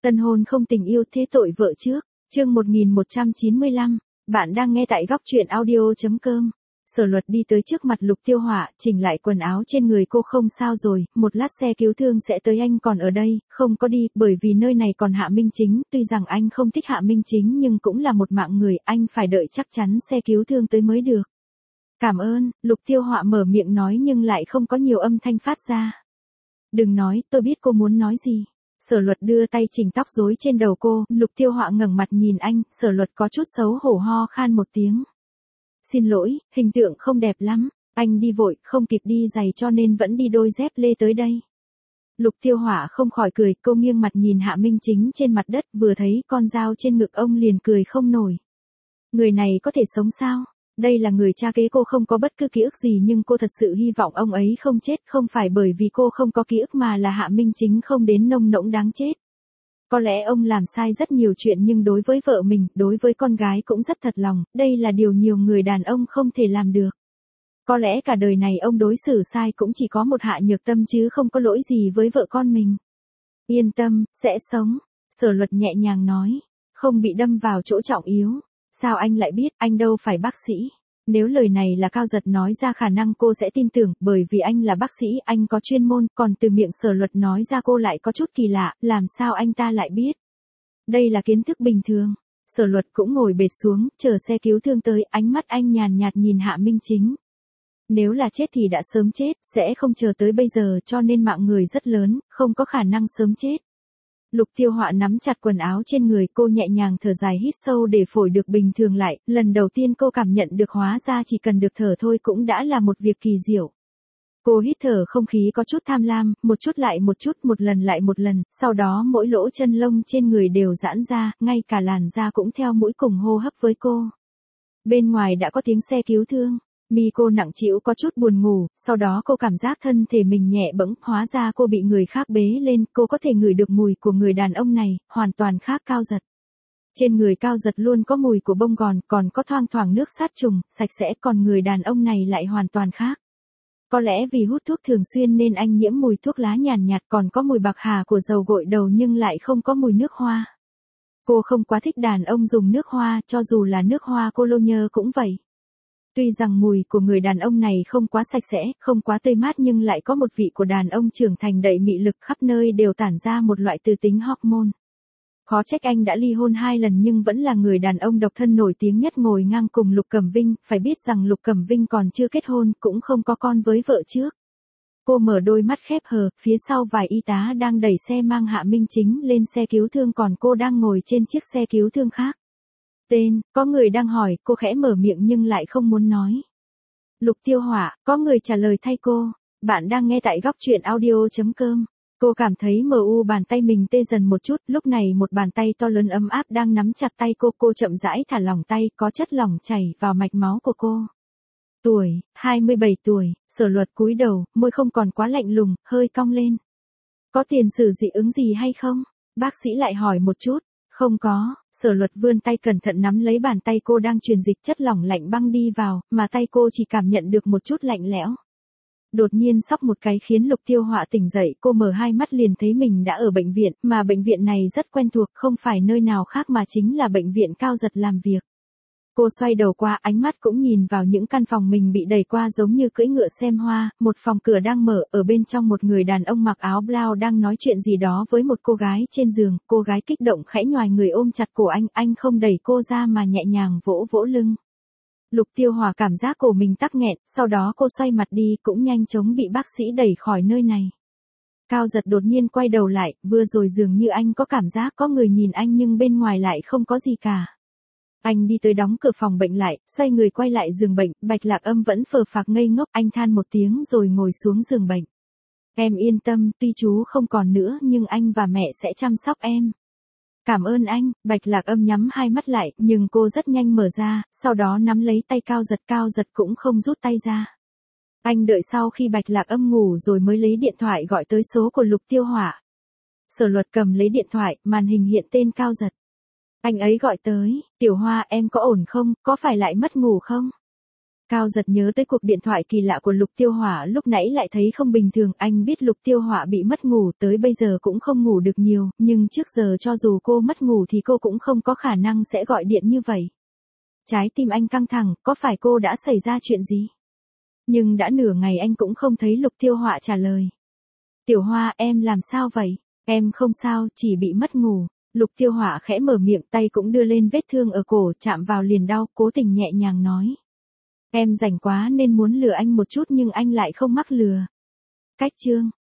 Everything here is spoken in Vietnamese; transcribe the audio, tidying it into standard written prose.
Tân hôn không tình yêu thế tội vợ trước. Chương 1195. Bạn đang nghe tại góc truyện audio.com. Sở Luật đi tới trước mặt Lục Tiêu Họa, chỉnh lại quần áo trên người cô. Không sao rồi, một lát xe cứu thương sẽ tới, anh còn ở đây, không có đi, bởi vì nơi này còn Hạ Minh Chính, tuy rằng anh không thích Hạ Minh Chính nhưng cũng là một mạng người, anh phải đợi chắc chắn xe cứu thương tới mới được. Cảm ơn, Lục Tiêu Họa mở miệng nói nhưng lại không có nhiều âm thanh phát ra. Đừng nói, tôi biết cô muốn nói gì. Sở Luật đưa tay chỉnh tóc rối trên đầu cô, Lục Tiêu Họa ngẩng mặt nhìn anh, Sở Luật có chút xấu hổ ho khan một tiếng. Xin lỗi, hình tượng không đẹp lắm, anh đi vội, không kịp đi giày cho nên vẫn đi đôi dép lê tới đây. Lục Tiêu Họa không khỏi cười, cô nghiêng mặt nhìn Hạ Minh Chính trên mặt đất, vừa thấy con dao trên ngực ông liền cười không nổi. Người này có thể sống sao? Đây là người cha kế cô, không có bất cứ ký ức gì nhưng cô thật sự hy vọng ông ấy không chết, không phải bởi vì cô không có ký ức mà là Hạ Minh Chính không đến nông nỗi đáng chết. Có lẽ ông làm sai rất nhiều chuyện nhưng đối với vợ mình, đối với con gái cũng rất thật lòng, đây là điều nhiều người đàn ông không thể làm được. Có lẽ cả đời này ông đối xử sai cũng chỉ có một Hạ Nhược Tâm chứ không có lỗi gì với vợ con mình. Yên tâm, sẽ sống, Sở Luật nhẹ nhàng nói, không bị đâm vào chỗ trọng yếu. Sao anh lại biết, anh đâu phải bác sĩ. Nếu lời này là Cao Giật nói ra khả năng cô sẽ tin tưởng, bởi vì anh là bác sĩ, anh có chuyên môn, còn từ miệng Sở Luật nói ra cô lại có chút kỳ lạ, làm sao anh ta lại biết. Đây là kiến thức bình thường. Sở Luật cũng ngồi bệt xuống, chờ xe cứu thương tới, ánh mắt anh nhàn nhạt nhìn Hạ Minh Chính. Nếu là chết thì đã sớm chết, sẽ không chờ tới bây giờ cho nên mạng người rất lớn, không có khả năng sớm chết. Lục Tiêu Họa nắm chặt quần áo trên người, cô nhẹ nhàng thở dài hít sâu để phổi được bình thường lại, lần đầu tiên cô cảm nhận được hóa ra chỉ cần được thở thôi cũng đã là một việc kỳ diệu. Cô hít thở không khí có chút tham lam, một chút lại một chút, một lần lại một lần, sau đó mỗi lỗ chân lông trên người đều giãn ra, ngay cả làn da cũng theo mũi cùng hô hấp với cô. Bên ngoài đã có tiếng xe cứu thương. Mi cô nặng trĩu có chút buồn ngủ, sau đó cô cảm giác thân thể mình nhẹ bẫng, hóa ra cô bị người khác bế lên, cô có thể ngửi được mùi của người đàn ông này, hoàn toàn khác Cao Giật. Trên người Cao Giật luôn có mùi của bông gòn, còn có thoang thoảng nước sát trùng, sạch sẽ, còn người đàn ông này lại hoàn toàn khác. Có lẽ vì hút thuốc thường xuyên nên anh nhiễm mùi thuốc lá nhàn nhạt, còn có mùi bạc hà của dầu gội đầu nhưng lại không có mùi nước hoa. Cô không quá thích đàn ông dùng nước hoa, cho dù là nước hoa cologne cũng vậy. Tuy rằng mùi của người đàn ông này không quá sạch sẽ, không quá tươi mát nhưng lại có một vị của đàn ông trưởng thành đầy mị lực, khắp nơi đều tản ra một loại từ tính hormone. Khó trách anh đã ly hôn 2 lần nhưng vẫn là người đàn ông độc thân nổi tiếng nhất ngồi ngang cùng Lục Cẩm Vinh, phải biết rằng Lục Cẩm Vinh còn chưa kết hôn, cũng không có con với vợ trước. Cô mở đôi mắt khép hờ, phía sau vài y tá đang đẩy xe mang Hạ Minh Chính lên xe cứu thương còn cô đang ngồi trên chiếc xe cứu thương khác. Tên, có người đang hỏi, cô khẽ mở miệng nhưng lại không muốn nói. Lục Tiêu Họa, có người trả lời thay cô. Bạn đang nghe tại góc truyện audio.com. Cô cảm thấy bàn tay mình tê dần một chút, lúc này một bàn tay to lớn ấm áp đang nắm chặt tay cô chậm rãi thả lỏng tay, có chất lỏng chảy vào mạch máu của cô. Tuổi, 27 tuổi, Sở Luật cúi đầu, môi không còn quá lạnh lùng, hơi cong lên. Có tiền sử dị ứng gì hay không? Bác sĩ lại hỏi một chút. Không có, Sở Luật vươn tay cẩn thận nắm lấy bàn tay cô đang truyền dịch chất lỏng lạnh băng đi vào, mà tay cô chỉ cảm nhận được một chút lạnh lẽo. Đột nhiên xóc một cái khiến Lục Tiêu Họa tỉnh dậy, cô mở hai mắt liền thấy mình đã ở bệnh viện, mà bệnh viện này rất quen thuộc, không phải nơi nào khác mà chính là bệnh viện Cao Giật làm việc. Cô xoay đầu qua, ánh mắt cũng nhìn vào những căn phòng mình bị đẩy qua giống như cưỡi ngựa xem hoa, một phòng cửa đang mở, ở bên trong một người đàn ông mặc áo blau đang nói chuyện gì đó với một cô gái trên giường, cô gái kích động khẽ nhoài người ôm chặt cổ anh không đẩy cô ra mà nhẹ nhàng vỗ vỗ lưng. Lục Tiêu Họa cảm giác cổ mình tắc nghẹn, sau đó cô xoay mặt đi cũng nhanh chóng bị bác sĩ đẩy khỏi nơi này. Cao Giật đột nhiên quay đầu lại, vừa rồi dường như anh có cảm giác có người nhìn anh nhưng bên ngoài lại không có gì cả. Anh đi tới đóng cửa phòng bệnh lại, xoay người quay lại giường bệnh, Bạch Lạc Âm vẫn phờ phạc ngây ngốc, anh than một tiếng rồi ngồi xuống giường bệnh. Em yên tâm, tuy chú không còn nữa nhưng anh và mẹ sẽ chăm sóc em. Cảm ơn anh, Bạch Lạc Âm nhắm hai mắt lại, nhưng cô rất nhanh mở ra, sau đó nắm lấy tay Cao Giật cũng không rút tay ra. Anh đợi sau khi Bạch Lạc Âm ngủ rồi mới lấy điện thoại gọi tới số của Lục Tiêu Họa. Sở Luật cầm lấy điện thoại, màn hình hiện tên Cao Giật. Anh ấy gọi tới, Tiểu Hoa em có ổn không, có phải lại mất ngủ không? Cao Giật nhớ tới cuộc điện thoại kỳ lạ của Lục Tiêu Hỏa lúc nãy lại thấy không bình thường, anh biết Lục Tiêu Hỏa bị mất ngủ tới bây giờ cũng không ngủ được nhiều, nhưng trước giờ cho dù cô mất ngủ thì cô cũng không có khả năng sẽ gọi điện như vậy. Trái tim anh căng thẳng, có phải cô đã xảy ra chuyện gì? Nhưng đã nửa ngày anh cũng không thấy Lục Tiêu Hỏa trả lời. Tiểu Hoa, em làm sao vậy? Em không sao, chỉ bị mất ngủ. Lục Tiêu Hỏa khẽ mở miệng, tay cũng đưa lên vết thương ở cổ, chạm vào liền đau, cố tình nhẹ nhàng nói. Em rảnh quá nên muốn lừa anh một chút nhưng anh lại không mắc lừa. Cách chương